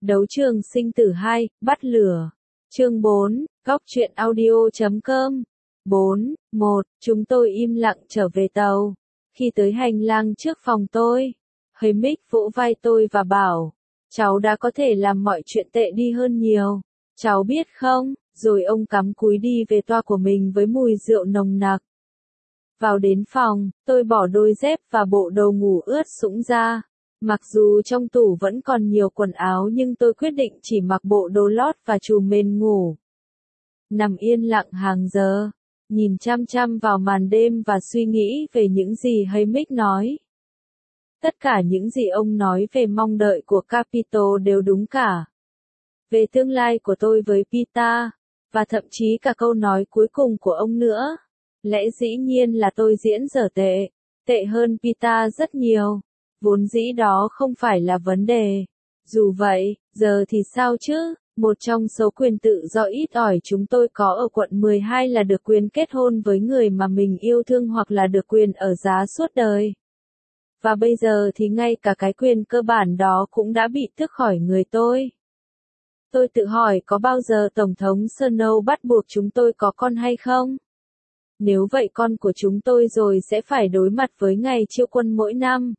Đấu trường sinh tử 2, bắt lửa. Chương 4, góc truyện audio.com. 4, 1, chúng tôi im lặng trở về tàu. Khi tới hành lang trước phòng tôi, Hamick vỗ vai tôi và bảo, cháu đã có thể làm mọi chuyện tệ đi hơn nhiều. Cháu biết không? Rồi ông cắm cúi đi về toa của mình với mùi rượu nồng nặc. Vào đến phòng, tôi bỏ đôi dép và bộ đồ ngủ ướt sũng ra. Mặc dù trong tủ vẫn còn nhiều quần áo nhưng tôi quyết định chỉ mặc bộ đồ lót và chùm mền ngủ. Nằm yên lặng hàng giờ, nhìn chăm chăm vào màn đêm và suy nghĩ về những gì Hamick nói. Tất cả những gì ông nói về mong đợi của Capito đều đúng cả. Về tương lai của tôi với Pita, và thậm chí cả câu nói cuối cùng của ông nữa. Lẽ dĩ nhiên là tôi diễn dở tệ hơn Pita rất nhiều. Vốn dĩ đó không phải là vấn đề. Dù vậy, giờ thì sao chứ? Một trong số quyền tự do ít ỏi chúng tôi có ở quận 12 là được quyền kết hôn với người mà mình yêu thương hoặc là được quyền ở giá suốt đời. Và bây giờ thì ngay cả cái quyền cơ bản đó cũng đã bị tước khỏi người tôi. Tôi tự hỏi có bao giờ Tổng thống Snow bắt buộc chúng tôi có con hay không? Nếu vậy con của chúng tôi rồi sẽ phải đối mặt với ngày chiêu quân mỗi năm.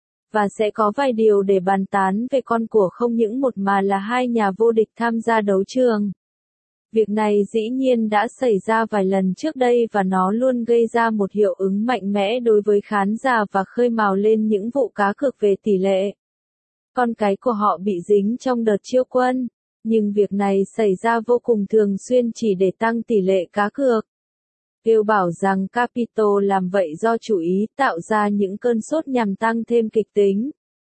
Và sẽ có vài điều để bàn tán về con của không những một mà là hai nhà vô địch tham gia đấu trường. Việc này dĩ nhiên đã xảy ra vài lần trước đây và nó luôn gây ra một hiệu ứng mạnh mẽ đối với khán giả và khơi mào lên những vụ cá cược về tỷ lệ. Con cái của họ bị dính trong đợt chiêu quân, nhưng việc này xảy ra vô cùng thường xuyên chỉ để tăng tỷ lệ cá cược. Kêu bảo rằng Capito làm vậy do chủ ý tạo ra những cơn sốt nhằm tăng thêm kịch tính.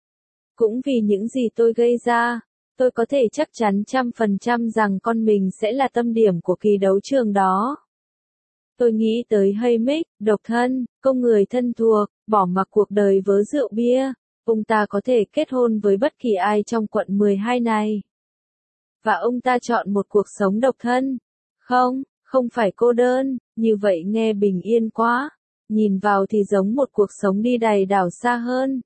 Cũng vì những gì tôi gây ra, tôi có thể chắc chắn 100% rằng con mình sẽ là tâm điểm của kỳ đấu trường đó. Tôi nghĩ tới Hamick, độc thân, công người thân thuộc, bỏ mặc cuộc đời vớ rượu bia, ông ta có thể kết hôn với bất kỳ ai trong quận 12 này. Và ông ta chọn một cuộc sống độc thân. Không phải cô đơn, như vậy nghe bình yên quá, nhìn vào thì giống một cuộc sống đi đầy đảo xa hơn.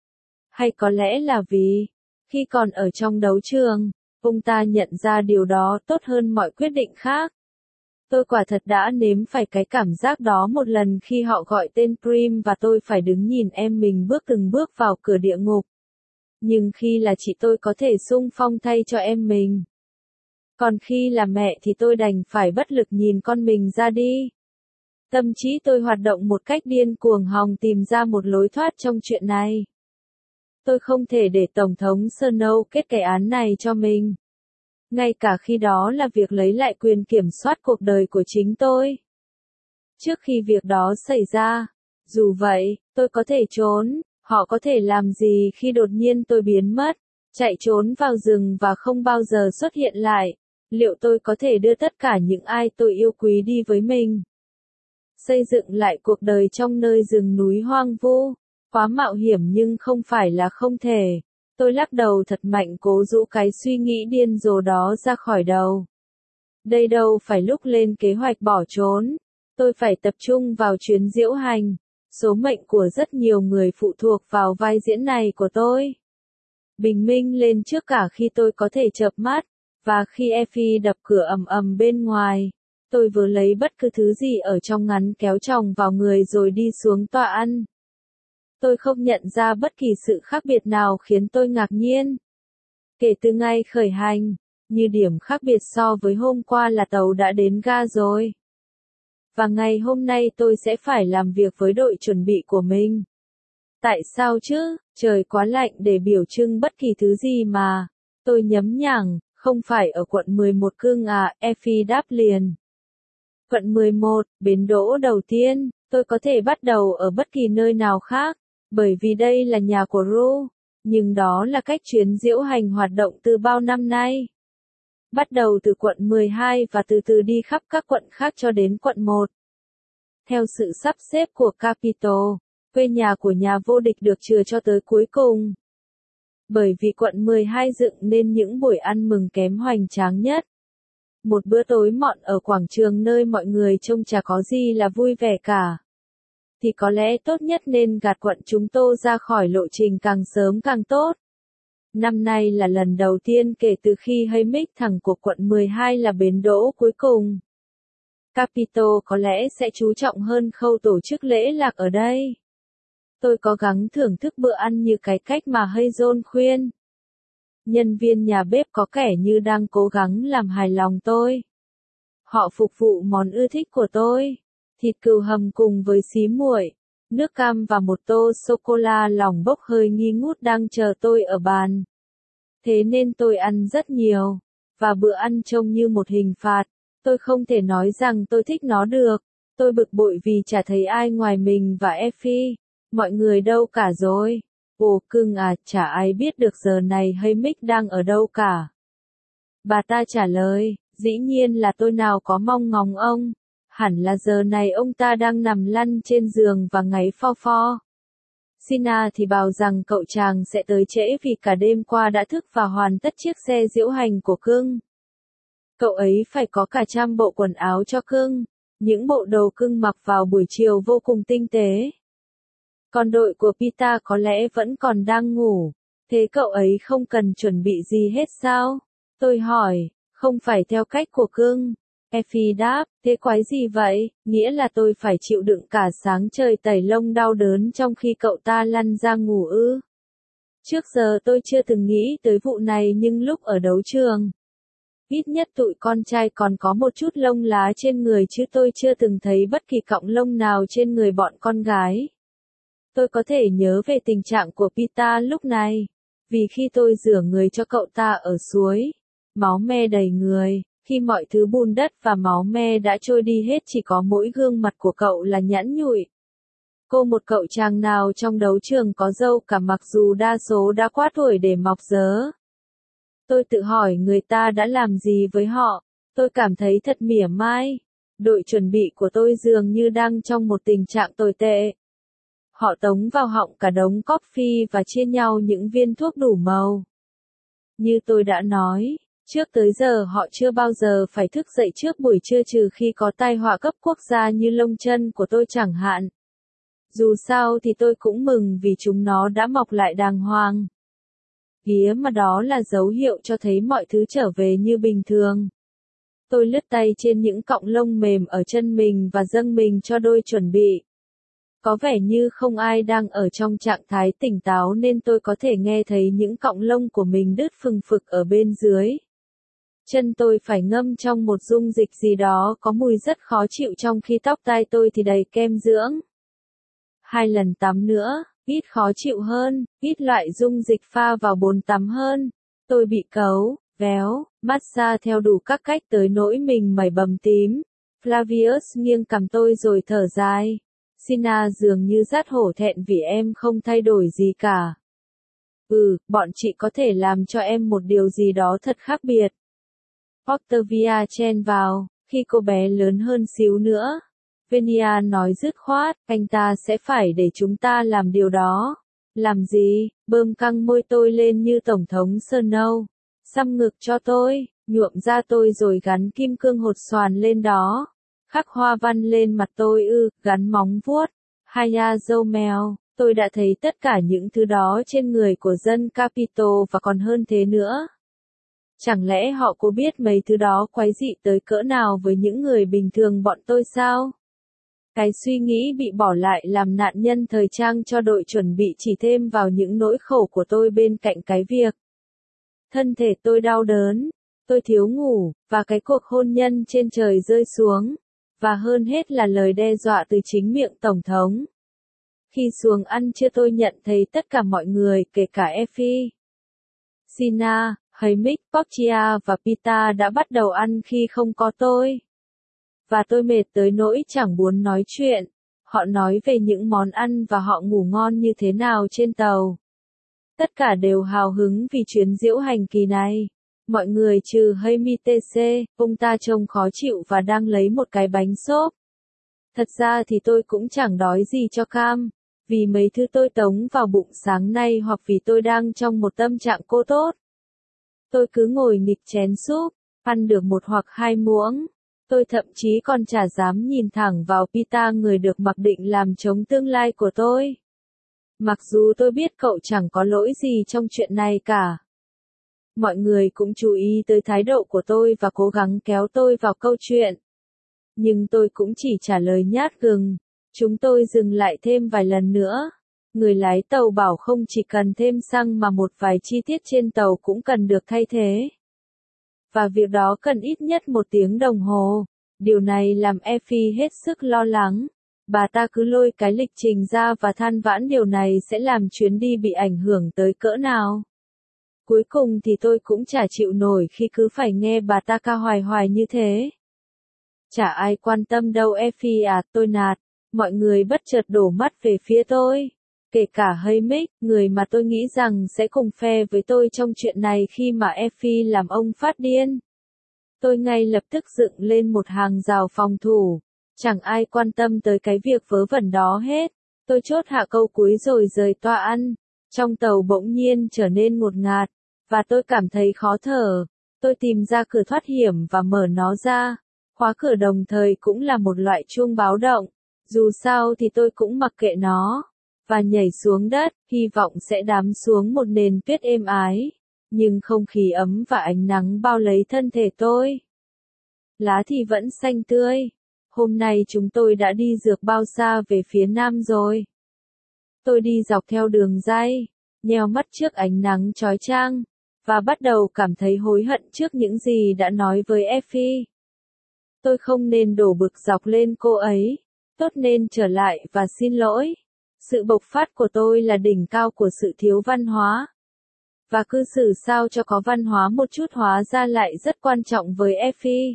Hay có lẽ là vì, khi còn ở trong đấu trường, ông ta nhận ra điều đó tốt hơn mọi quyết định khác. Tôi quả thật đã nếm phải cái cảm giác đó một lần khi họ gọi tên Prim và tôi phải đứng nhìn em mình bước từng bước vào cửa địa ngục. Nhưng khi là chị tôi có thể xung phong thay cho em mình. Còn khi là mẹ thì tôi đành phải bất lực nhìn con mình ra đi. Tâm trí tôi hoạt động một cách điên cuồng hòng tìm ra một lối thoát trong chuyện này. Tôi không thể để Tổng thống Snow kết cái án này cho mình. Ngay cả khi đó là việc lấy lại quyền kiểm soát cuộc đời của chính tôi. Trước khi việc đó xảy ra, dù vậy, tôi có thể trốn, họ có thể làm gì khi đột nhiên tôi biến mất, chạy trốn vào rừng và không bao giờ xuất hiện lại. Liệu tôi có thể đưa tất cả những ai tôi yêu quý đi với mình? Xây dựng lại cuộc đời trong nơi rừng núi hoang vu, quá mạo hiểm nhưng không phải là không thể. Tôi lắc đầu thật mạnh cố rũ cái suy nghĩ điên rồ đó ra khỏi đầu. Đây đâu phải lúc lên kế hoạch bỏ trốn. Tôi phải tập trung vào chuyến diễu hành. Số mệnh của rất nhiều người phụ thuộc vào vai diễn này của tôi. Bình minh lên trước cả khi tôi có thể chợp mắt. Và khi Effie đập cửa ầm ầm bên ngoài, tôi vừa lấy bất cứ thứ gì ở trong ngắn kéo chồng vào người rồi đi xuống toa ăn. Tôi không nhận ra bất kỳ sự khác biệt nào khiến tôi ngạc nhiên. Kể từ ngày khởi hành, như điểm khác biệt so với hôm qua là tàu đã đến ga rồi. Và ngày hôm nay tôi sẽ phải làm việc với đội chuẩn bị của mình. Tại sao chứ? Trời quá lạnh để biểu trưng bất kỳ thứ gì mà. Tôi nhấm nhẳng. Không phải ở quận 11 cưng à, Effie đáp liền. Quận 11, bến đỗ đầu tiên, tôi có thể bắt đầu ở bất kỳ nơi nào khác, bởi vì đây là nhà của Ru, nhưng đó là cách chuyến diễu hành hoạt động từ bao năm nay. Bắt đầu từ quận 12 và từ từ đi khắp các quận khác cho đến quận 1. Theo sự sắp xếp của Capito, quê nhà của nhà vô địch được chừa cho tới cuối cùng. Bởi vì quận 12 dựng nên những buổi ăn mừng kém hoành tráng nhất. Một bữa tối mọn ở quảng trường nơi mọi người trông chả có gì là vui vẻ cả. Thì có lẽ tốt nhất nên gạt quận chúng tôi ra khỏi lộ trình càng sớm càng tốt. Năm nay là lần đầu tiên kể từ khi Haymitch thẳng của quận 12 là bến đỗ cuối cùng. Capitol có lẽ sẽ chú trọng hơn khâu tổ chức lễ lạc ở đây. Tôi cố gắng thưởng thức bữa ăn như cái cách mà Hazel khuyên. Nhân viên nhà bếp có kẻ như đang cố gắng làm hài lòng tôi. Họ phục vụ món ưa thích của tôi, thịt cừu hầm cùng với xí muội, nước cam và một tô sô-cô-la lỏng bốc hơi nghi ngút đang chờ tôi ở bàn. Thế nên tôi ăn rất nhiều, và bữa ăn trông như một hình phạt. Tôi không thể nói rằng tôi thích nó được. Tôi bực bội vì chả thấy ai ngoài mình và Effie. Mọi người đâu cả rồi? Ồ cưng à, chả ai biết được giờ này Haymitch đang ở đâu cả. Bà ta trả lời, dĩ nhiên là tôi nào có mong ngóng ông. Hẳn là giờ này ông ta đang nằm lăn trên giường và ngáy pho pho. Sina thì bảo rằng cậu chàng sẽ tới trễ vì cả đêm qua đã thức và hoàn tất chiếc xe diễu hành của cưng. Cậu ấy phải có cả trăm bộ quần áo cho cưng. Những bộ đồ cưng mặc vào buổi chiều vô cùng tinh tế. Còn đội của Pita có lẽ vẫn còn đang ngủ. Thế cậu ấy không cần chuẩn bị gì hết sao? Tôi hỏi, không phải theo cách của cưng. Effie đáp, thế quái gì vậy? Nghĩa là tôi phải chịu đựng cả sáng trời tẩy lông đau đớn trong khi cậu ta lăn ra ngủ ư? Trước giờ tôi chưa từng nghĩ tới vụ này nhưng lúc ở đấu trường. Ít nhất tụi con trai còn có một chút lông lá trên người chứ tôi chưa từng thấy bất kỳ cọng lông nào trên người bọn con gái. Tôi có thể nhớ về tình trạng của Pita lúc này. Vì khi tôi rửa người cho cậu ta ở suối, máu me đầy người, khi mọi thứ bùn đất và máu me đã trôi đi hết chỉ có mỗi gương mặt của cậu là nhẵn nhụi. Cô một cậu chàng nào trong đấu trường có râu cả mặc dù đa số đã quá tuổi để mọc rớ. Tôi tự hỏi người ta đã làm gì với họ, tôi cảm thấy thật mỉa mai. Đội chuẩn bị của tôi dường như đang trong một tình trạng tồi tệ. Họ tống vào họng cả đống coffee và chia nhau những viên thuốc đủ màu. Như tôi đã nói, trước tới giờ họ chưa bao giờ phải thức dậy trước buổi trưa trừ khi có tai họa cấp quốc gia như lông chân của tôi chẳng hạn. Dù sao thì tôi cũng mừng vì chúng nó đã mọc lại đàng hoàng. Ghía mà đó là dấu hiệu cho thấy mọi thứ trở về như bình thường. Tôi lướt tay trên những cọng lông mềm ở chân mình và dâng mình cho đôi chuẩn bị. Có vẻ như không ai đang ở trong trạng thái tỉnh táo nên tôi có thể nghe thấy những cọng lông của mình đứt phừng phực ở bên dưới. Chân tôi phải ngâm trong một dung dịch gì đó có mùi rất khó chịu trong khi tóc tai tôi thì đầy kem dưỡng. 2 lần tắm nữa, ít khó chịu hơn, ít loại dung dịch pha vào bồn tắm hơn. Tôi bị cấu, véo, massage theo đủ các cách tới nỗi mình mẩy bầm tím. Flavius nghiêng cằm tôi rồi thở dài. Sina dường như rất hổ thẹn vì em không thay đổi gì cả. Bọn chị có thể làm cho em một điều gì đó thật khác biệt. Octavia chen vào, khi cô bé lớn hơn xíu nữa. Venia nói dứt khoát, anh ta sẽ phải để chúng ta làm điều đó. Làm gì? Bơm căng môi tôi lên như Tổng thống Snow. Xăm ngực cho tôi, nhuộm da tôi rồi gắn kim cương hột xoàn lên đó. Khắc hoa văn lên mặt tôi gắn móng vuốt. Haya dâu mèo, tôi đã thấy tất cả những thứ đó trên người của dân Capitol và còn hơn thế nữa. Chẳng lẽ họ có biết mấy thứ đó quái dị tới cỡ nào với những người bình thường bọn tôi sao? Cái suy nghĩ bị bỏ lại làm nạn nhân thời trang cho đội chuẩn bị chỉ thêm vào những nỗi khổ của tôi bên cạnh cái việc. Thân thể tôi đau đớn, tôi thiếu ngủ, và cái cuộc hôn nhân trên trời rơi xuống. Và hơn hết là lời đe dọa từ chính miệng Tổng thống. Khi xuống ăn trưa tôi nhận thấy tất cả mọi người, kể cả Effie, Sina, Haymitch, Portia và Pita đã bắt đầu ăn khi không có tôi. Và tôi mệt tới nỗi chẳng muốn nói chuyện. Họ nói về những món ăn và họ ngủ ngon như thế nào trên tàu. Tất cả đều hào hứng vì chuyến diễu hành kỳ này. Mọi người trừ Haymitch, ông ta trông khó chịu và đang lấy một cái bánh xốp. Thật ra thì tôi cũng chẳng đói gì cho cam, vì mấy thứ tôi tống vào bụng sáng nay hoặc vì tôi đang trong một tâm trạng cô tốt. Tôi cứ ngồi nghịch chén súp, ăn được 1 hoặc 2 muỗng. Tôi thậm chí còn chả dám nhìn thẳng vào Pita người được mặc định làm chống tương lai của tôi. Mặc dù tôi biết cậu chẳng có lỗi gì trong chuyện này cả. Mọi người cũng chú ý tới thái độ của tôi và cố gắng kéo tôi vào câu chuyện. Nhưng tôi cũng chỉ trả lời nhát gừng. Chúng tôi dừng lại thêm vài lần nữa. Người lái tàu bảo không chỉ cần thêm xăng mà một vài chi tiết trên tàu cũng cần được thay thế. Và việc đó cần ít nhất 1 tiếng đồng hồ. Điều này làm Effie hết sức lo lắng. Bà ta cứ lôi cái lịch trình ra và than vãn điều này sẽ làm chuyến đi bị ảnh hưởng tới cỡ nào. Cuối cùng thì tôi cũng chả chịu nổi khi cứ phải nghe bà ta ca hoài hoài như thế. Chả ai quan tâm đâu Effie à, tôi nạt. Mọi người bất chợt đổ mắt về phía tôi. Kể cả Haymick, người mà tôi nghĩ rằng sẽ cùng phe với tôi trong chuyện này khi mà Effie làm ông phát điên. Tôi ngay lập tức dựng lên một hàng rào phòng thủ. Chẳng ai quan tâm tới cái việc vớ vẩn đó hết. Tôi chốt hạ câu cuối rồi rời toa ăn. Trong tàu bỗng nhiên trở nên ngột ngạt, và tôi cảm thấy khó thở. Tôi tìm ra cửa thoát hiểm và mở nó ra. Khóa cửa đồng thời cũng là một loại chuông báo động. Dù sao thì tôi cũng mặc kệ nó. Và nhảy xuống đất, hy vọng sẽ đắm xuống một nền tuyết êm ái. Nhưng không khí ấm và ánh nắng bao lấy thân thể tôi. Lá thì vẫn xanh tươi. Hôm nay chúng tôi đã đi rược bao xa về phía nam rồi. Tôi đi dọc theo đường ray, nheo mắt trước ánh nắng chói chang, và bắt đầu cảm thấy hối hận trước những gì đã nói với Effie. Tôi không nên đổ bực dọc lên cô ấy, tốt nên trở lại và xin lỗi. Sự bộc phát của tôi là đỉnh cao của sự thiếu văn hóa. Và cư xử sao cho có văn hóa một chút hóa ra lại rất quan trọng với Effie.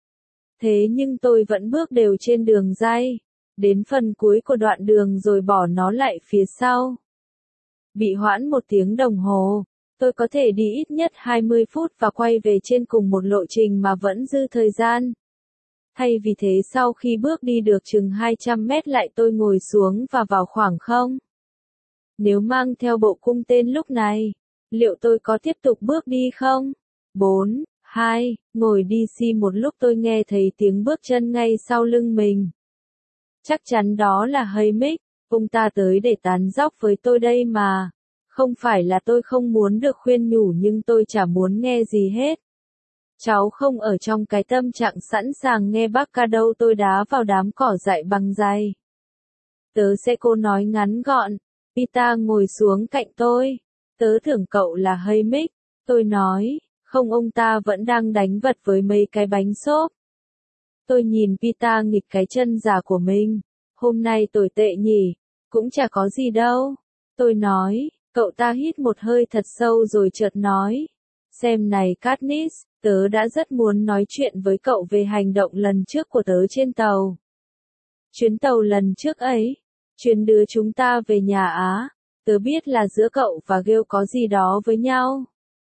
Thế nhưng tôi vẫn bước đều trên đường ray, đến phần cuối của đoạn đường rồi bỏ nó lại phía sau. Bị hoãn 1 tiếng đồng hồ, tôi có thể đi ít nhất 20 phút và quay về trên cùng một lộ trình mà vẫn dư thời gian. Thay vì thế sau khi bước đi được chừng 200 mét lại tôi ngồi xuống và vào khoảng không. Nếu mang theo bộ cung tên lúc này, liệu tôi có tiếp tục bước đi không? 4, 2, ngồi đi xi một lúc tôi nghe thấy tiếng bước chân ngay sau lưng mình. Chắc chắn đó là Haymick, ông ta tới để tán dóc với tôi đây mà. Không phải là tôi không muốn được khuyên nhủ nhưng tôi chả muốn nghe gì hết. Cháu không ở trong cái tâm trạng sẵn sàng nghe bác ca đâu, tôi đá vào đám cỏ dại bằng giày. Tớ sẽ cô nói ngắn gọn. Pita ngồi xuống cạnh tôi. Tớ tưởng cậu là Haymick, tôi nói. Không, ông ta vẫn đang đánh vật với mấy cái bánh xốp. Tôi nhìn Pita nghịch cái chân giả của mình. Hôm nay tồi tệ nhỉ, cũng chả có gì đâu. Tôi nói, cậu ta hít một hơi thật sâu rồi chợt nói. Xem này Katniss, tớ đã rất muốn nói chuyện với cậu về hành động lần trước của tớ trên tàu. Chuyến tàu lần trước ấy, chuyến đưa chúng ta về nhà Á, tớ biết là giữa cậu và Gale có gì đó với nhau.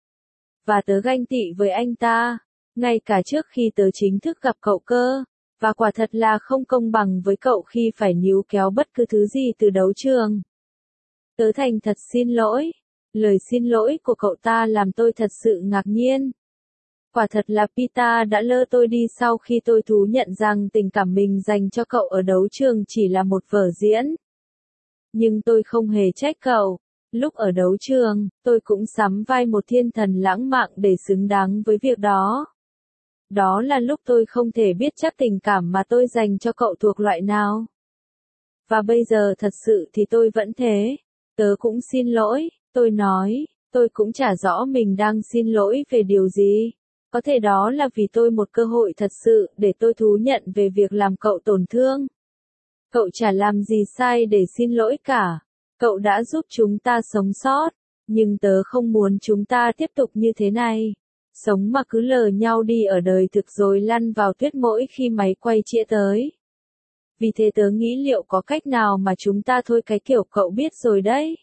Và tớ ganh tị với anh ta, ngay cả trước khi tớ chính thức gặp cậu cơ, và quả thật là không công bằng với cậu khi phải níu kéo bất cứ thứ gì từ đấu trường. Tớ thành thật xin lỗi. Lời xin lỗi của cậu ta làm tôi thật sự ngạc nhiên. Quả thật là Pita đã lơ tôi đi sau khi tôi thú nhận rằng tình cảm mình dành cho cậu ở đấu trường chỉ là một vở diễn. Nhưng tôi không hề trách cậu. Lúc ở đấu trường, tôi cũng sắm vai một thiên thần lãng mạn để xứng đáng với việc đó. Đó là lúc tôi không thể biết chắc tình cảm mà tôi dành cho cậu thuộc loại nào. Và bây giờ thật sự thì tôi vẫn thế. Tớ cũng xin lỗi, tôi nói, tôi cũng chả rõ mình đang xin lỗi về điều gì. Có thể đó là vì tôi một cơ hội thật sự để tôi thú nhận về việc làm cậu tổn thương. Cậu chả làm gì sai để xin lỗi cả. Cậu đã giúp chúng ta sống sót. Nhưng tớ không muốn chúng ta tiếp tục như thế này. Sống mà cứ lờ nhau đi ở đời thực rồi lăn vào tuyết mỗi khi máy quay chĩa tới. Vì thế tớ nghĩ liệu có cách nào mà chúng ta thôi cái kiểu cậu biết rồi đấy.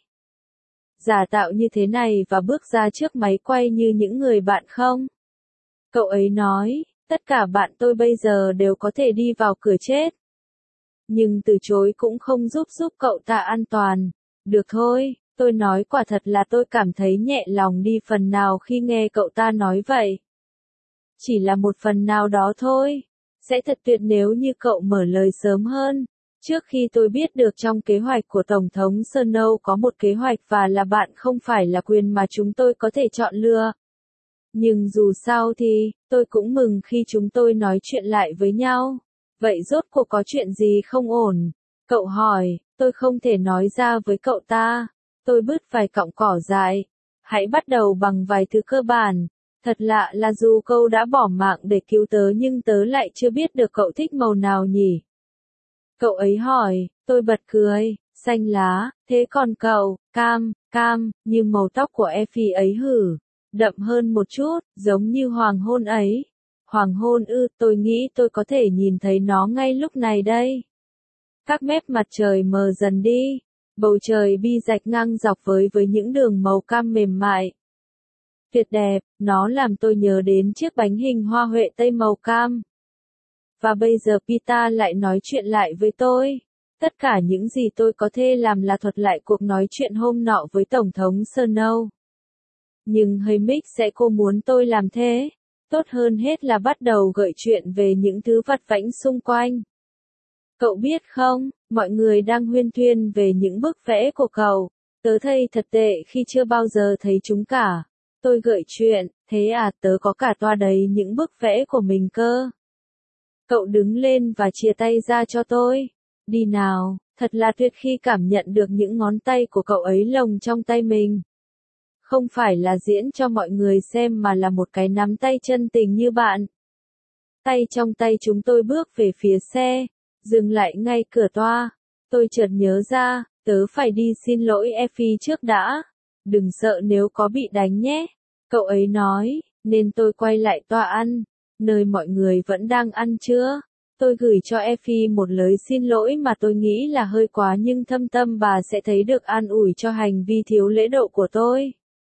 Giả tạo như thế này và bước ra trước máy quay như những người bạn không? Cậu ấy nói, tất cả bạn tôi bây giờ đều có thể đi vào cửa chết. Nhưng từ chối cũng không giúp cậu ta an toàn. Được thôi, tôi nói quả thật là tôi cảm thấy nhẹ lòng đi phần nào khi nghe cậu ta nói vậy. Chỉ là một phần nào đó thôi. Sẽ thật tuyệt nếu như cậu mở lời sớm hơn. Trước khi tôi biết được trong kế hoạch của Tổng thống Snow có một kế hoạch và là bạn không phải là quyền mà chúng tôi có thể chọn lựa. Nhưng dù sao thì, tôi cũng mừng khi chúng tôi nói chuyện lại với nhau. Vậy rốt cuộc có chuyện gì không ổn? Cậu hỏi, tôi không thể nói ra với cậu ta. Tôi bứt vài cọng cỏ dại. Hãy bắt đầu bằng vài thứ cơ bản. Thật lạ là dù cậu đã bỏ mạng để cứu tớ nhưng tớ lại chưa biết được cậu thích màu nào nhỉ? Cậu ấy hỏi, tôi bật cười, xanh lá, thế còn cậu, cam, như màu tóc của Effie ấy hử, đậm hơn một chút, giống như hoàng hôn ấy. Hoàng hôn ư, tôi nghĩ tôi có thể nhìn thấy nó ngay lúc này đây. Các mép mặt trời mờ dần đi, bầu trời bi rạch ngang dọc với những đường màu cam mềm mại. Tuyệt đẹp, nó làm tôi nhớ đến chiếc bánh hình hoa huệ tây màu cam. Và bây giờ Peter lại nói chuyện lại với tôi. Tất cả những gì tôi có thể làm là thuật lại cuộc nói chuyện hôm nọ với Tổng thống Snow. Nhưng Hamish sẽ cô muốn tôi làm thế. Tốt hơn hết là bắt đầu gợi chuyện về những thứ vặt vãnh xung quanh. Cậu biết không, mọi người đang huyên thuyên về những bức vẽ của cậu. Tớ thấy thật tệ khi chưa bao giờ thấy chúng cả. Tôi gợi chuyện, thế à, tớ có cả toa đầy những bức vẽ của mình cơ. Cậu đứng lên và chia tay ra cho tôi. Đi nào, thật là tuyệt khi cảm nhận được những ngón tay của cậu ấy lồng trong tay mình. Không phải là diễn cho mọi người xem mà là một cái nắm tay chân tình như bạn. Tay trong tay chúng tôi bước về phía xe, dừng lại ngay cửa toa. Tôi chợt nhớ ra, tớ phải đi xin lỗi Effie trước đã. Đừng sợ nếu có bị đánh nhé. Cậu ấy nói, nên tôi quay lại toa ăn, nơi mọi người vẫn đang ăn trưa. Tôi gửi cho Effie một lời xin lỗi mà tôi nghĩ là hơi quá nhưng thâm tâm bà sẽ thấy được an ủi cho hành vi thiếu lễ độ của tôi.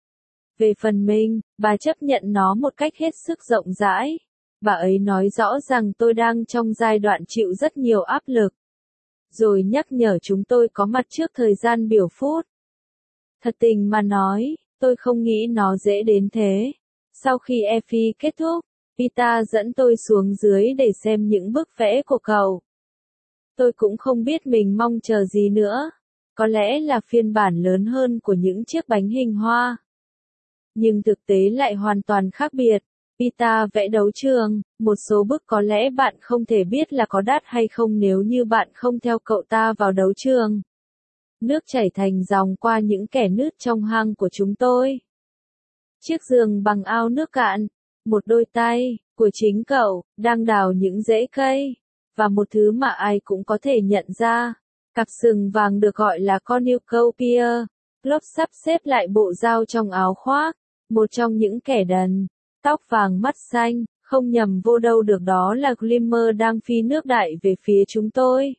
Về phần mình, bà chấp nhận nó một cách hết sức rộng rãi. Bà ấy nói rõ rằng tôi đang trong giai đoạn chịu rất nhiều áp lực. Rồi nhắc nhở chúng tôi có mặt trước thời gian biểu phút. Thật tình mà nói, tôi không nghĩ nó dễ đến thế. Sau khi Effie kết thúc, Peter dẫn tôi xuống dưới để xem những bức vẽ của cậu. Tôi cũng không biết mình mong chờ gì nữa. Có lẽ là phiên bản lớn hơn của những chiếc bánh hình hoa. Nhưng thực tế lại hoàn toàn khác biệt. Peter vẽ đấu trường, một số bức có lẽ bạn không thể biết là có đắt hay không nếu như bạn không theo cậu ta vào đấu trường. Nước chảy thành dòng qua những kẻ nứt trong hang của chúng tôi. Chiếc giường bằng ao nước cạn, một đôi tay của chính cậu đang đào những rễ cây, và một thứ mà ai cũng có thể nhận ra, cặp sừng vàng được gọi là cornucopia. Globe sắp xếp lại bộ dao trong áo khoác, một trong những kẻ đần, tóc vàng mắt xanh, không nhầm vô đâu được đó là Glimmer đang phi nước đại về phía chúng tôi.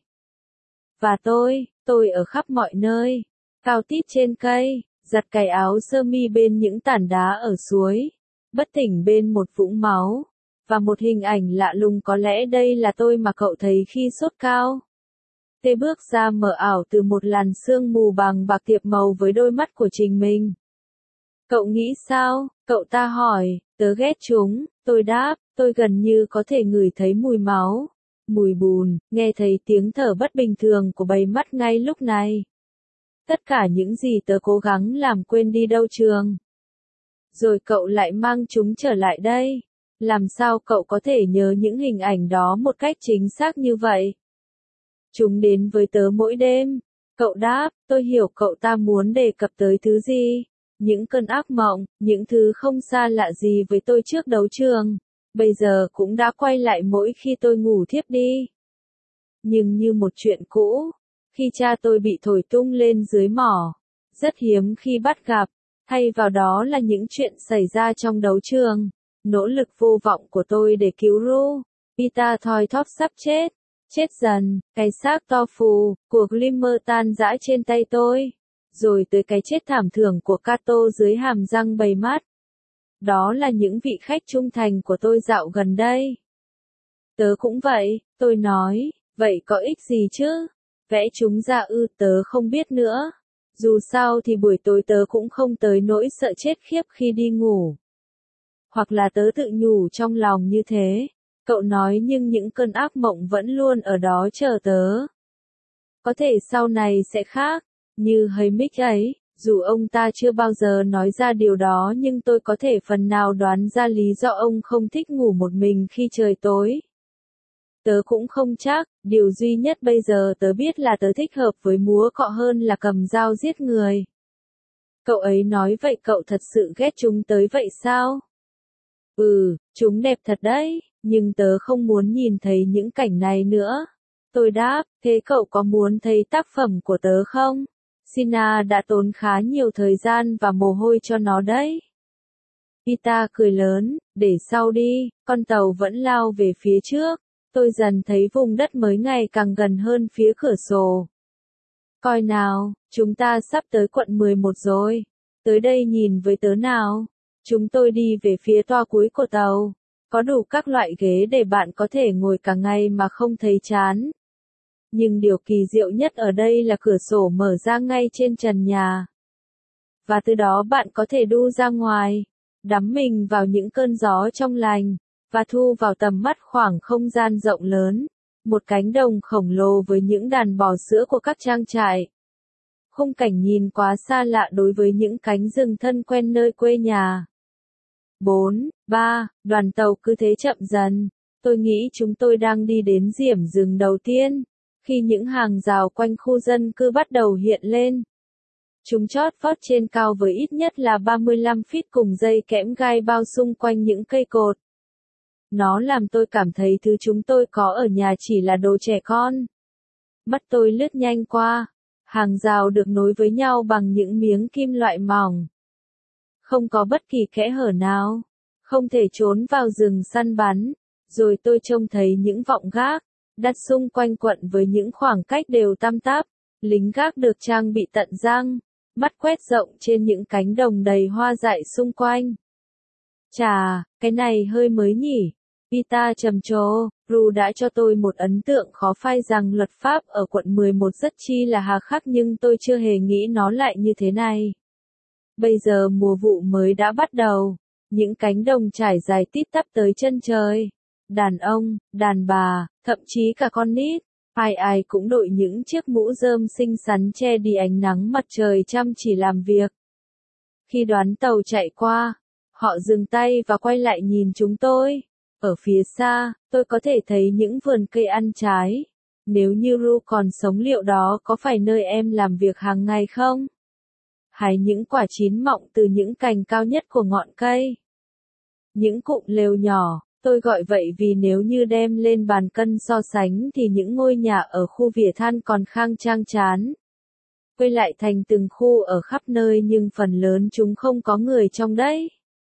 Và tôi ở khắp mọi nơi, cao tít trên cây, giặt cái áo sơ mi bên những tảng đá ở suối, bất tỉnh bên một vũng máu, và một hình ảnh lạ lùng có lẽ đây là tôi mà cậu thấy khi sốt cao. Tê bước ra mờ ảo từ một làn sương mù bằng bạc tiệp màu với đôi mắt của chính mình. Cậu nghĩ sao? Cậu ta hỏi, tớ ghét chúng, tôi đáp, tôi gần như có thể ngửi thấy mùi máu, mùi bùn, nghe thấy tiếng thở bất bình thường của bầy mắt ngay lúc này. Tất cả những gì tớ cố gắng làm quên đi đâu trường. Rồi cậu lại mang chúng trở lại đây. Làm sao cậu có thể nhớ những hình ảnh đó một cách chính xác như vậy? Chúng đến với tớ mỗi đêm. Cậu đáp, tôi hiểu cậu ta muốn đề cập tới thứ gì. Những cơn ác mộng, những thứ không xa lạ gì với tôi trước đấu trường. Bây giờ cũng đã quay lại mỗi khi tôi ngủ thiếp đi. Nhưng như một chuyện cũ, khi cha tôi bị thổi tung lên dưới mỏ, rất hiếm khi bắt gặp, thay vào đó là những chuyện xảy ra trong đấu trường, nỗ lực vô vọng của tôi để cứu Ru. Peter thoi thóp sắp chết dần, cái xác to phù của Glimmer tan rã trên tay tôi, rồi tới cái chết thảm thương của Cato dưới hàm răng bầy mắt. Đó là những vị khách trung thành của tôi dạo gần đây. Tớ cũng vậy, tôi nói, vậy có ích gì chứ? Vẽ chúng ra ư, tớ không biết nữa. Dù sao thì buổi tối tớ cũng không tới nỗi sợ chết khiếp khi đi ngủ. Hoặc là tớ tự nhủ trong lòng như thế. Cậu nói nhưng những cơn ác mộng vẫn luôn ở đó chờ tớ. Có thể sau này sẽ khác, như Haymitch ấy, dù ông ta chưa bao giờ nói ra điều đó nhưng tôi có thể phần nào đoán ra lý do ông không thích ngủ một mình khi trời tối. Tớ cũng không chắc, điều duy nhất bây giờ tớ biết là tớ thích hợp với múa cọ hơn là cầm dao giết người. Cậu ấy nói vậy cậu thật sự ghét chúng tới vậy sao? Chúng đẹp thật đấy, nhưng tớ không muốn nhìn thấy những cảnh này nữa. Tôi đáp, thế cậu có muốn thấy tác phẩm của tớ không? Sina đã tốn khá nhiều thời gian và mồ hôi cho nó đấy. Peter cười lớn, để sau đi, con tàu vẫn lao về phía trước. Tôi dần thấy vùng đất mới ngày càng gần hơn phía cửa sổ. Coi nào, chúng ta sắp tới quận 11 rồi. Tới đây nhìn với tớ nào. Chúng tôi đi về phía toa cuối của tàu. Có đủ các loại ghế để bạn có thể ngồi cả ngày mà không thấy chán. Nhưng điều kỳ diệu nhất ở đây là cửa sổ mở ra ngay trên trần nhà. Và từ đó bạn có thể đu ra ngoài, đắm mình vào những cơn gió trong lành, và thu vào tầm mắt khoảng không gian rộng lớn. Một cánh đồng khổng lồ với những đàn bò sữa của các trang trại. Khung cảnh nhìn quá xa lạ đối với những cánh rừng thân quen nơi quê nhà. 4, 3, đoàn tàu cứ thế chậm dần. Tôi nghĩ chúng tôi đang đi đến điểm dừng đầu tiên, khi những hàng rào quanh khu dân cư bắt đầu hiện lên. Chúng chót vót trên cao với ít nhất là 35 feet cùng dây kẽm gai bao xung quanh những cây cột. Nó làm tôi cảm thấy thứ chúng tôi có ở nhà chỉ là đồ trẻ con. Mắt tôi lướt nhanh qua. Hàng rào được nối với nhau bằng những miếng kim loại mỏng. Không có bất kỳ kẽ hở nào. Không thể trốn vào rừng săn bắn. Rồi tôi trông thấy những vọng gác, đặt xung quanh quận với những khoảng cách đều tăm tắp. Lính gác được trang bị tận răng. Mắt quét rộng trên những cánh đồng đầy hoa dại xung quanh. Chà, cái này hơi mới nhỉ. Peter trầm trồ, Ru đã cho tôi một ấn tượng khó phai rằng luật pháp ở quận 11 rất chi là hà khắc nhưng tôi chưa hề nghĩ nó lại như thế này. Bây giờ mùa vụ mới đã bắt đầu, những cánh đồng trải dài tít tắp tới chân trời. Đàn ông, đàn bà, thậm chí cả con nít, ai ai cũng đội những chiếc mũ rơm xinh xắn che đi ánh nắng mặt trời chăm chỉ làm việc. Khi đoàn tàu chạy qua, họ dừng tay và quay lại nhìn chúng tôi. Ở phía xa, tôi có thể thấy những vườn cây ăn trái. Nếu như Ru còn sống liệu đó có phải nơi em làm việc hàng ngày không? Hái những quả chín mọng từ những cành cao nhất của ngọn cây. Những cụm lều nhỏ, tôi gọi vậy vì nếu như đem lên bàn cân so sánh thì những ngôi nhà ở khu Vỉa Than còn khang trang chán. Quay lại thành từng khu ở khắp nơi nhưng phần lớn chúng không có người trong đấy.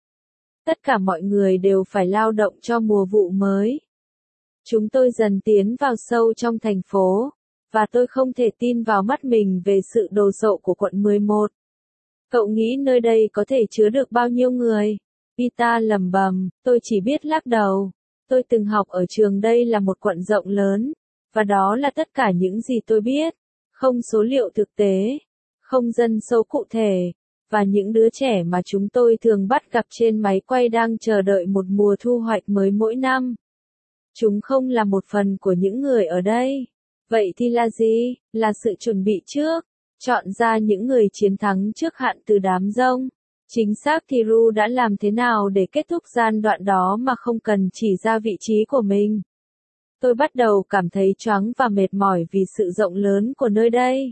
Tất cả mọi người đều phải lao động cho mùa vụ mới. Chúng tôi dần tiến vào sâu trong thành phố, và tôi không thể tin vào mắt mình về sự đồ sộ của quận 11. Cậu nghĩ nơi đây có thể chứa được bao nhiêu người? Peter lẩm bẩm, tôi chỉ biết lắc đầu. Tôi từng học ở trường đây là một quận rộng lớn, và đó là tất cả những gì tôi biết. Không số liệu thực tế, không dân số cụ thể. Và những đứa trẻ mà chúng tôi thường bắt gặp trên máy quay đang chờ đợi một mùa thu hoạch mới mỗi năm. Chúng không là một phần của những người ở đây. Vậy thì là gì? Là sự chuẩn bị trước. Chọn ra những người chiến thắng trước hạn từ đám rông. Chính xác thì Ru đã làm thế nào để kết thúc giai đoạn đó mà không cần chỉ ra vị trí của mình. Tôi bắt đầu cảm thấy choáng và mệt mỏi vì sự rộng lớn của nơi đây.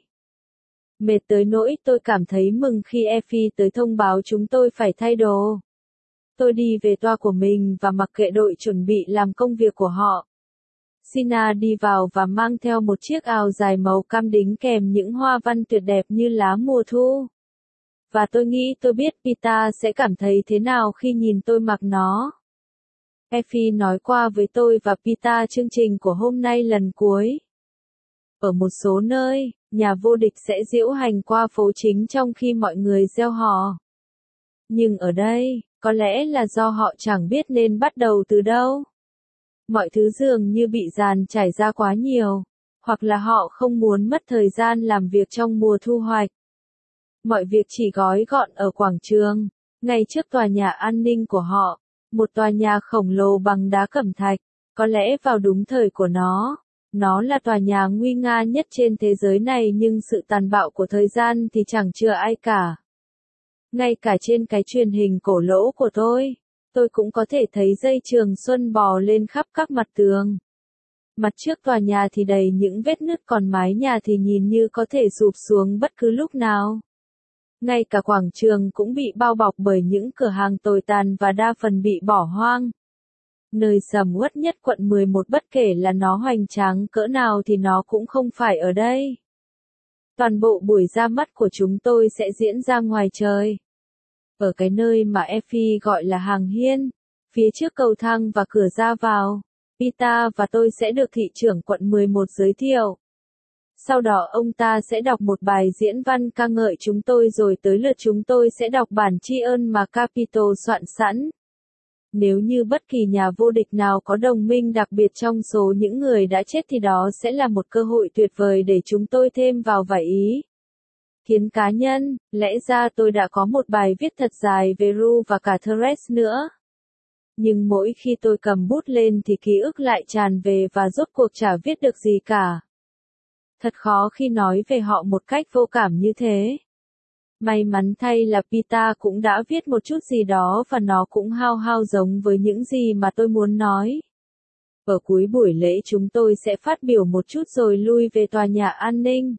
Mệt tới nỗi tôi cảm thấy mừng khi Effie tới thông báo chúng tôi phải thay đồ. Tôi đi về toa của mình và mặc kệ đội chuẩn bị làm công việc của họ. Sina đi vào và mang theo một chiếc áo dài màu cam đính kèm những hoa văn tuyệt đẹp như lá mùa thu. Và tôi nghĩ tôi biết Peter sẽ cảm thấy thế nào khi nhìn tôi mặc nó. Effie nói qua với tôi và Peter chương trình của hôm nay lần cuối. Ở một số nơi, nhà vô địch sẽ diễu hành qua phố chính trong khi mọi người reo hò. Nhưng ở đây, có lẽ là do họ chẳng biết nên bắt đầu từ đâu. Mọi thứ dường như bị dàn trải ra quá nhiều, hoặc là họ không muốn mất thời gian làm việc trong mùa thu hoạch. Mọi việc chỉ gói gọn ở quảng trường, ngay trước tòa nhà an ninh của họ, một tòa nhà khổng lồ bằng đá cẩm thạch, có lẽ vào đúng thời của nó. Nó là tòa nhà nguy nga nhất trên thế giới này nhưng sự tàn bạo của thời gian thì chẳng chừa ai cả. Ngay cả trên cái truyền hình cổ lỗ của tôi cũng có thể thấy dây trường xuân bò lên khắp các mặt tường. Mặt trước tòa nhà thì đầy những vết nứt còn mái nhà thì nhìn như có thể sụp xuống bất cứ lúc nào. Ngay cả quảng trường cũng bị bao bọc bởi những cửa hàng tồi tàn và đa phần bị bỏ hoang. Nơi sầm uất nhất quận 11 bất kể là nó hoành tráng cỡ nào thì nó cũng không phải ở đây. Toàn bộ buổi ra mắt của chúng tôi sẽ diễn ra ngoài trời. Ở cái nơi mà Effie gọi là hàng hiên, phía trước cầu thang và cửa ra vào, Peter và tôi sẽ được thị trưởng quận 11 giới thiệu. Sau đó ông ta sẽ đọc một bài diễn văn ca ngợi chúng tôi rồi tới lượt chúng tôi sẽ đọc bản tri ân mà Capitol soạn sẵn. Nếu như bất kỳ nhà vô địch nào có đồng minh đặc biệt trong số những người đã chết thì đó sẽ là một cơ hội tuyệt vời để chúng tôi thêm vào vài ý kiến cá nhân. Lẽ ra tôi đã có một bài viết thật dài về Ru và cả Thresh nữa. Nhưng mỗi khi tôi cầm bút lên thì ký ức lại tràn về và rốt cuộc chả viết được gì cả. Thật khó khi nói về họ một cách vô cảm như thế. May mắn thay là Peter cũng đã viết một chút gì đó và nó cũng hao hao giống với những gì mà tôi muốn nói. Ở cuối buổi lễ chúng tôi sẽ phát biểu một chút rồi lui về tòa nhà an ninh,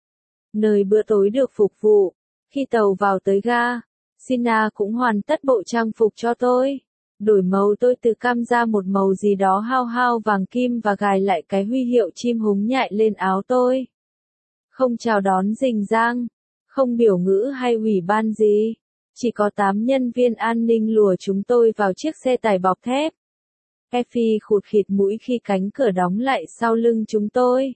nơi bữa tối được phục vụ. Khi tàu vào tới ga, Sina cũng hoàn tất bộ trang phục cho tôi. Đổi màu tôi từ cam ra một màu gì đó hao hao vàng kim và gài lại cái huy hiệu chim húng nhại lên áo tôi. Không chào đón rình rang, không biểu ngữ hay ủy ban gì. Chỉ có 8 nhân viên an ninh lùa chúng tôi vào chiếc xe tải bọc thép. Effie khụt khịt mũi khi cánh cửa đóng lại sau lưng chúng tôi.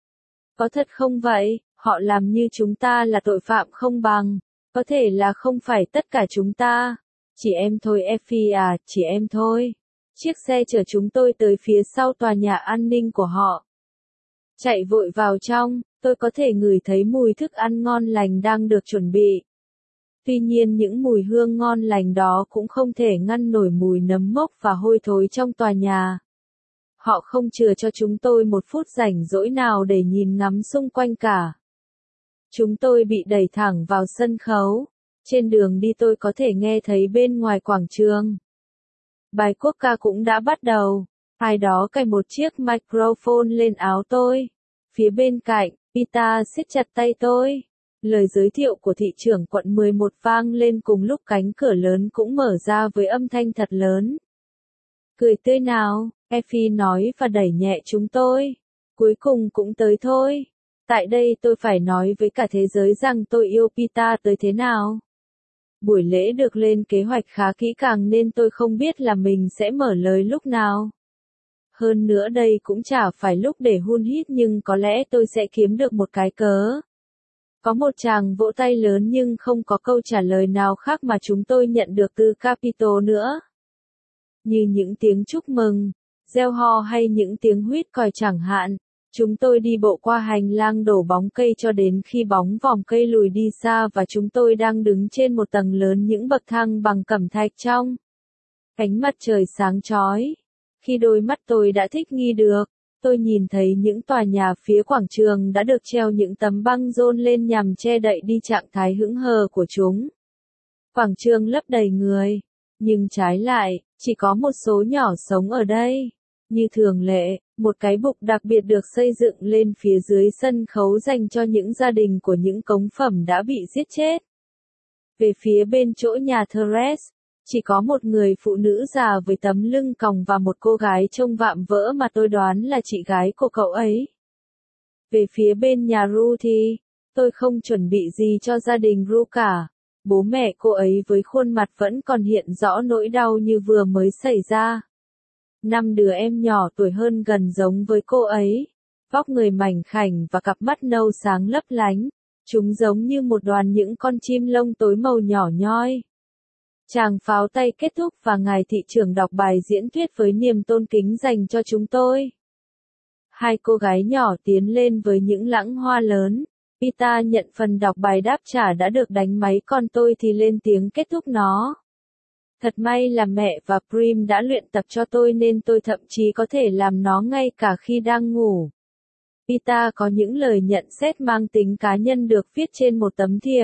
Có thật không vậy? Họ làm như chúng ta là tội phạm không bằng. Có thể là không phải tất cả chúng ta. Chỉ em thôi Effie à, chỉ em thôi. Chiếc xe chở chúng tôi tới phía sau tòa nhà an ninh của họ. Chạy vội vào trong, tôi có thể ngửi thấy mùi thức ăn ngon lành đang được chuẩn bị. Tuy nhiên những mùi hương ngon lành đó cũng không thể ngăn nổi mùi nấm mốc và hôi thối trong tòa nhà. Họ không chừa cho chúng tôi một phút rảnh rỗi nào để nhìn ngắm xung quanh cả. Chúng tôi bị đẩy thẳng vào sân khấu. Trên đường đi tôi có thể nghe thấy bên ngoài quảng trường. Bài quốc ca cũng đã bắt đầu. Ai đó cài một chiếc microphone lên áo tôi. Phía bên cạnh, Peter siết chặt tay tôi. Lời giới thiệu của thị trưởng quận 11 vang lên cùng lúc cánh cửa lớn cũng mở ra với âm thanh thật lớn. Cười tươi nào, Effie nói và đẩy nhẹ chúng tôi. Cuối cùng cũng tới thôi. Tại đây tôi phải nói với cả thế giới rằng tôi yêu Peter tới thế nào. Buổi lễ được lên kế hoạch khá kỹ càng nên tôi không biết là mình sẽ mở lời lúc nào. Hơn nữa đây cũng chả phải lúc để hun hít nhưng có lẽ tôi sẽ kiếm được một cái cớ. Có một tràng vỗ tay lớn nhưng không có câu trả lời nào khác mà chúng tôi nhận được từ Capitol nữa. Như những tiếng chúc mừng, reo hò hay những tiếng huýt còi chẳng hạn. Chúng tôi đi bộ qua hành lang đổ bóng cây cho đến khi bóng vòm cây lùi đi xa và chúng tôi đang đứng trên một tầng lớn những bậc thang bằng cẩm thạch trong ánh mặt trời sáng chói. Khi đôi mắt tôi đã thích nghi được, tôi nhìn thấy những tòa nhà phía quảng trường đã được treo những tấm băng rôn lên nhằm che đậy đi trạng thái hững hờ của chúng. Quảng trường lấp đầy người, nhưng trái lại, chỉ có một số nhỏ sống ở đây. Như thường lệ, một cái bục đặc biệt được xây dựng lên phía dưới sân khấu dành cho những gia đình của những cống phẩm đã bị giết chết. Về phía bên chỗ nhà Thresh, chỉ có một người phụ nữ già với tấm lưng còng và một cô gái trông vạm vỡ mà tôi đoán là chị gái của cậu ấy. Về phía bên nhà Ru thì, tôi không chuẩn bị gì cho gia đình Ru cả. Bố mẹ cô ấy với khuôn mặt vẫn còn hiện rõ nỗi đau như vừa mới xảy ra. 5 đứa em nhỏ tuổi hơn gần giống với cô ấy, vóc người mảnh khảnh và cặp mắt nâu sáng lấp lánh, chúng giống như một đoàn những con chim lông tối màu nhỏ nhoi. Tràng pháo tay kết thúc và ngài thị trưởng đọc bài diễn thuyết với niềm tôn kính dành cho chúng tôi. Hai cô gái nhỏ tiến lên với những lẵng hoa lớn. Peter nhận phần đọc bài đáp trả đã được đánh máy còn tôi thì lên tiếng kết thúc nó. Thật may là mẹ và Prim đã luyện tập cho tôi nên tôi thậm chí có thể làm nó ngay cả khi đang ngủ. Peter có những lời nhận xét mang tính cá nhân được viết trên một tấm thiệp.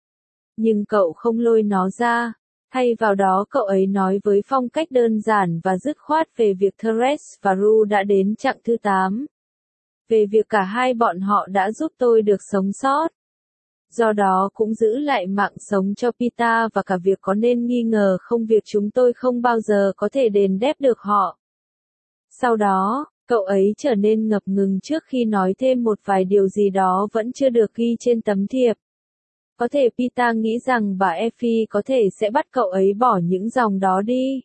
Nhưng cậu không lôi nó ra. Thay vào đó cậu ấy nói với phong cách đơn giản và dứt khoát về việc Therese và Ru đã đến chặng thứ 8. Về việc cả hai bọn họ đã giúp tôi được sống sót. Do đó cũng giữ lại mạng sống cho Peter và cả việc có nên nghi ngờ không việc chúng tôi không bao giờ có thể đền đáp được họ. Sau đó, cậu ấy trở nên ngập ngừng trước khi nói thêm một vài điều gì đó vẫn chưa được ghi trên tấm thiệp. Có thể Peter nghĩ rằng bà Effie có thể sẽ bắt cậu ấy bỏ những dòng đó đi.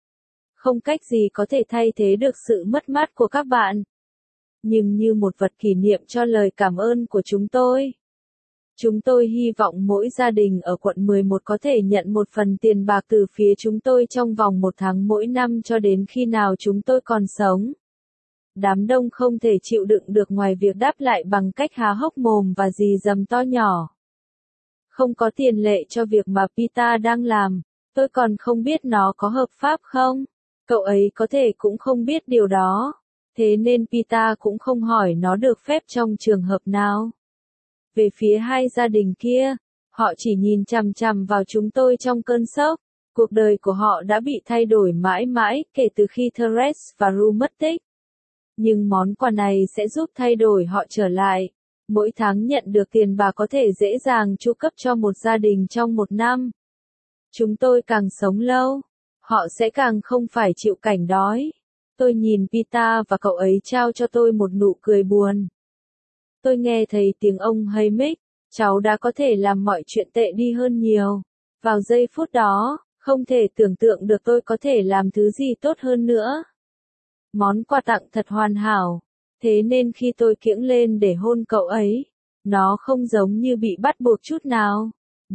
Không cách gì có thể thay thế được sự mất mát của các bạn. Nhưng như một vật kỷ niệm cho lời cảm ơn của chúng tôi. Chúng tôi hy vọng mỗi gia đình ở quận 11 có thể nhận một phần tiền bạc từ phía chúng tôi trong vòng 1 tháng mỗi năm cho đến khi nào chúng tôi còn sống. Đám đông không thể chịu đựng được ngoài việc đáp lại bằng cách há hốc mồm và rì rầm to nhỏ. Không có tiền lệ cho việc mà Peter đang làm, tôi còn không biết nó có hợp pháp không. Cậu ấy có thể cũng không biết điều đó. Thế nên Peter cũng không hỏi nó được phép trong trường hợp nào. Về phía hai gia đình kia, họ chỉ nhìn chằm chằm vào chúng tôi trong cơn sốc. Cuộc đời của họ đã bị thay đổi mãi mãi kể từ khi Therese và Ru mất tích. Nhưng món quà này sẽ giúp thay đổi họ trở lại. Mỗi tháng nhận được tiền bạc có thể dễ dàng chu cấp cho một gia đình trong 1 năm. Chúng tôi càng sống lâu, họ sẽ càng không phải chịu cảnh đói. Tôi nhìn Peter và cậu ấy trao cho tôi một nụ cười buồn. Tôi nghe thấy tiếng ông Hamick, cháu đã có thể làm mọi chuyện tệ đi hơn nhiều. Vào giây phút đó, không thể tưởng tượng được tôi có thể làm thứ gì tốt hơn nữa. Món quà tặng thật hoàn hảo. Thế nên khi tôi kiễng lên để hôn cậu ấy, nó không giống như bị bắt buộc chút nào.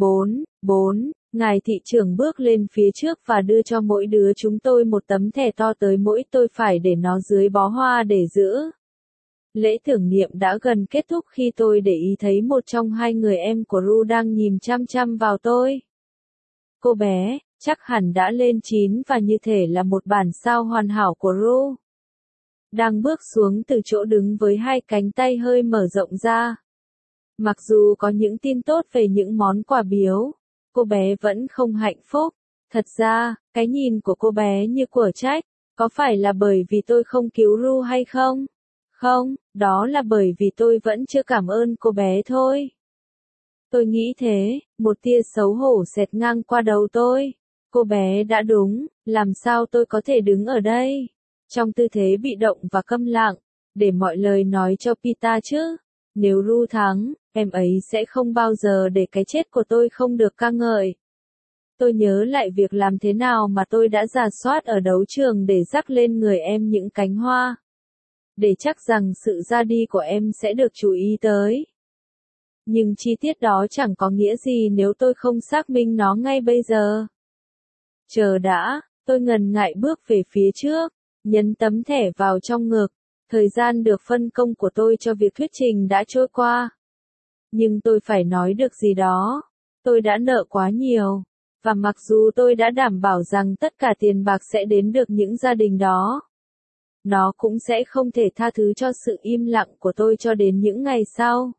4. Ngài thị trưởng bước lên phía trước và đưa cho mỗi đứa chúng tôi một tấm thẻ to tới mỗi tôi phải để nó dưới bó hoa để giữ. Lễ tưởng niệm đã gần kết thúc khi tôi để ý thấy một trong hai người em của Ru đang nhìn chăm chăm vào tôi. Cô bé, chắc hẳn đã lên 9 và như thể là một bản sao hoàn hảo của Ru. Đang bước xuống từ chỗ đứng với hai cánh tay hơi mở rộng ra. Mặc dù có những tin tốt về những món quà biếu, cô bé vẫn không hạnh phúc. Thật ra, cái nhìn của cô bé như của trách, có phải là bởi vì tôi không cứu Ru hay không? Không, đó là bởi vì tôi vẫn chưa cảm ơn cô bé thôi. Tôi nghĩ thế, một tia xấu hổ xẹt ngang qua đầu tôi. Cô bé đã đúng, làm sao tôi có thể đứng ở đây, trong tư thế bị động và câm lặng, để mọi lời nói cho Peter chứ? Nếu Ru thắng, em ấy sẽ không bao giờ để cái chết của tôi không được ca ngợi. Tôi nhớ lại việc làm thế nào mà tôi đã rà soát ở đấu trường để rắc lên người em những cánh hoa. Để chắc rằng sự ra đi của em sẽ được chú ý tới. Nhưng chi tiết đó chẳng có nghĩa gì nếu tôi không xác minh nó ngay bây giờ. Chờ đã, tôi ngần ngại bước về phía trước, nhấn tấm thẻ vào trong ngực. Thời gian được phân công của tôi cho việc thuyết trình đã trôi qua. Nhưng tôi phải nói được gì đó. Tôi đã nợ quá nhiều. Và mặc dù tôi đã đảm bảo rằng tất cả tiền bạc sẽ đến được những gia đình đó, nó cũng sẽ không thể tha thứ cho sự im lặng của tôi cho đến những ngày sau.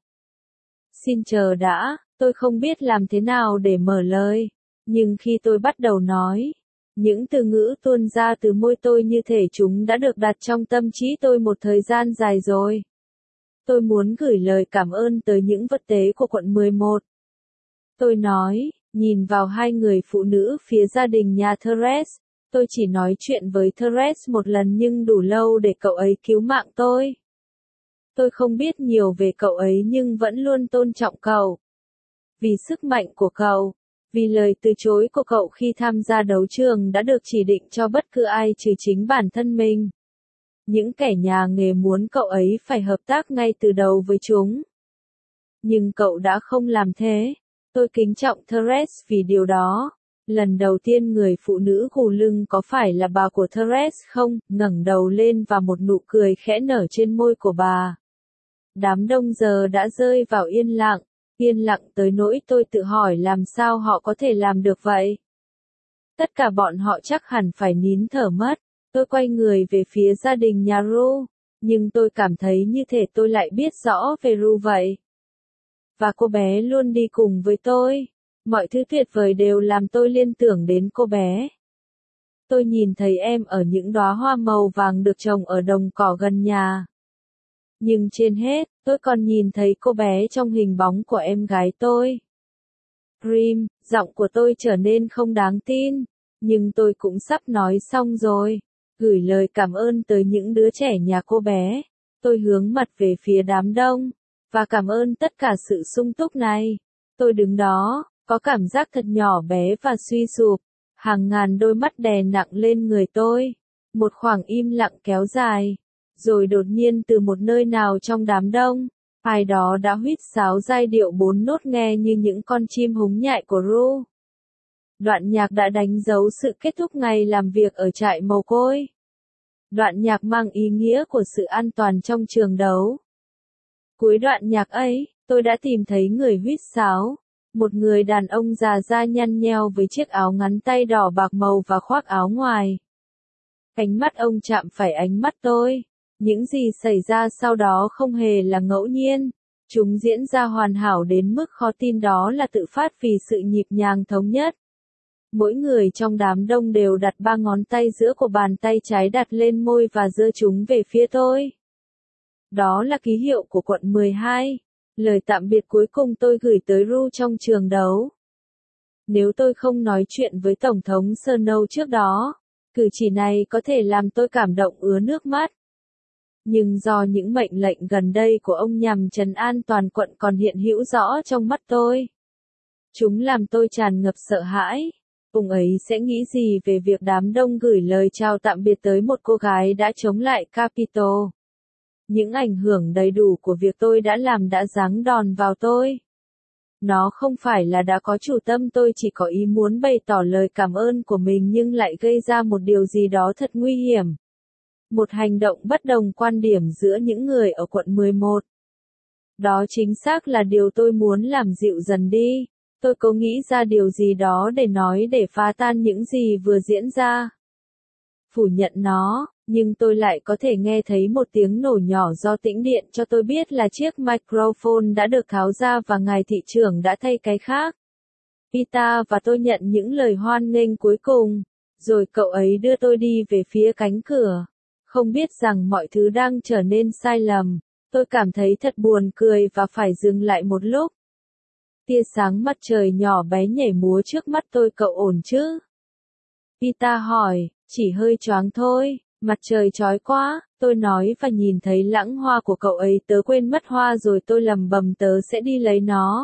Xin chờ đã, tôi không biết làm thế nào để mở lời. Nhưng khi tôi bắt đầu nói, những từ ngữ tuôn ra từ môi tôi như thể chúng đã được đặt trong tâm trí tôi một thời gian dài rồi. Tôi muốn gửi lời cảm ơn tới những vật tế của quận 11. Tôi nói, nhìn vào hai người phụ nữ phía gia đình nhà Therese. Tôi chỉ nói chuyện với Therese một lần nhưng đủ lâu để cậu ấy cứu mạng tôi. Tôi không biết nhiều về cậu ấy nhưng vẫn luôn tôn trọng cậu. Vì sức mạnh của cậu, vì lời từ chối của cậu khi tham gia đấu trường đã được chỉ định cho bất cứ ai trừ chính bản thân mình. Những kẻ nhà nghề muốn cậu ấy phải hợp tác ngay từ đầu với chúng. Nhưng cậu đã không làm thế. Tôi kính trọng Therese vì điều đó. Lần đầu tiên người phụ nữ gù lưng có phải là bà của Therese không, ngẩng đầu lên và một nụ cười khẽ nở trên môi của bà. Đám đông giờ đã rơi vào yên lặng tới nỗi tôi tự hỏi làm sao họ có thể làm được vậy. Tất cả bọn họ chắc hẳn phải nín thở mất. Tôi quay người về phía gia đình nhà Ru. Nhưng tôi cảm thấy như thể tôi lại biết rõ về Ru vậy. Và cô bé luôn đi cùng với tôi. Mọi thứ tuyệt vời đều làm tôi liên tưởng đến cô bé. Tôi nhìn thấy em ở những đóa hoa màu vàng được trồng ở đồng cỏ gần nhà. Nhưng trên hết, tôi còn nhìn thấy cô bé trong hình bóng của em gái tôi. Dream, giọng của tôi trở nên không đáng tin. Nhưng tôi cũng sắp nói xong rồi. Gửi lời cảm ơn tới những đứa trẻ nhà cô bé. Tôi hướng mặt về phía đám đông. Và cảm ơn tất cả sự sung túc này. Tôi đứng đó, có cảm giác thật nhỏ bé và suy sụp. Hàng ngàn đôi mắt đè nặng lên người tôi. Một khoảng im lặng kéo dài. Rồi đột nhiên từ một nơi nào trong đám đông, ai đó đã huýt sáo giai điệu 4 nốt nghe như những con chim húng nhại của Ru. Đoạn nhạc đã đánh dấu sự kết thúc ngày làm việc ở trại mồ côi. Đoạn nhạc mang ý nghĩa của sự an toàn trong trường đấu. Cuối đoạn nhạc ấy, tôi đã tìm thấy người huýt sáo. Một người đàn ông già da nhăn nheo với chiếc áo ngắn tay đỏ bạc màu và khoác áo ngoài. Ánh mắt ông chạm phải ánh mắt tôi. Những gì xảy ra sau đó không hề là ngẫu nhiên. Chúng diễn ra hoàn hảo đến mức khó tin, đó là tự phát vì sự nhịp nhàng thống nhất. Mỗi người trong đám đông đều đặt 3 ngón tay giữa của bàn tay trái đặt lên môi và giơ chúng về phía tôi. Đó là ký hiệu của quận 12. Lời tạm biệt cuối cùng tôi gửi tới Ru trong trường đấu. Nếu tôi không nói chuyện với Tổng thống Snow trước đó, cử chỉ này có thể làm tôi cảm động ứa nước mắt. Nhưng do những mệnh lệnh gần đây của ông nhằm trấn an toàn quận còn hiện hữu rõ trong mắt tôi. Chúng làm tôi tràn ngập sợ hãi. Ông ấy sẽ nghĩ gì về việc đám đông gửi lời chào tạm biệt tới một cô gái đã chống lại Capitol? Những ảnh hưởng đầy đủ của việc tôi đã làm đã giáng đòn vào tôi. Nó không phải là đã có chủ tâm, tôi chỉ có ý muốn bày tỏ lời cảm ơn của mình nhưng lại gây ra một điều gì đó thật nguy hiểm. Một hành động bất đồng quan điểm giữa những người ở quận 11. Đó chính xác là điều tôi muốn làm dịu dần đi. Tôi cố nghĩ ra điều gì đó để nói để phá tan những gì vừa diễn ra. Phủ nhận nó, nhưng tôi lại có thể nghe thấy một tiếng nổ nhỏ do tĩnh điện cho tôi biết là chiếc microphone đã được tháo ra và ngài thị trưởng đã thay cái khác. Peter và tôi nhận những lời hoan nghênh cuối cùng, rồi cậu ấy đưa tôi đi về phía cánh cửa. Không biết rằng mọi thứ đang trở nên sai lầm, tôi cảm thấy thật buồn cười và phải dừng lại một lúc. Tia sáng mặt trời nhỏ bé nhảy múa trước mắt tôi, cậu ổn chứ? Peter hỏi, chỉ hơi choáng thôi, mặt trời chói quá, tôi nói và nhìn thấy lãng hoa của cậu ấy, tớ quên mất hoa rồi, tôi lầm bầm tớ sẽ đi lấy nó.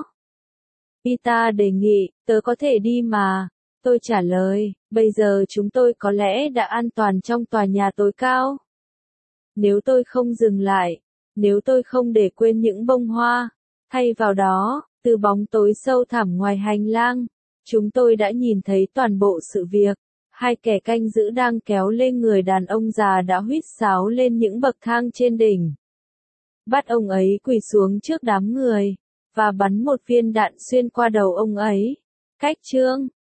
Peter đề nghị, tớ có thể đi mà. Tôi trả lời, bây giờ chúng tôi có lẽ đã an toàn trong tòa nhà tối cao. Nếu tôi không dừng lại, nếu tôi không để quên những bông hoa, thay vào đó, từ bóng tối sâu thẳm ngoài hành lang, chúng tôi đã nhìn thấy toàn bộ sự việc. Hai kẻ canh giữ đang kéo lên người đàn ông già đã huýt sáo lên những bậc thang trên đỉnh. Bắt ông ấy quỳ xuống trước đám người, và bắn một viên đạn xuyên qua đầu ông ấy. Cách chương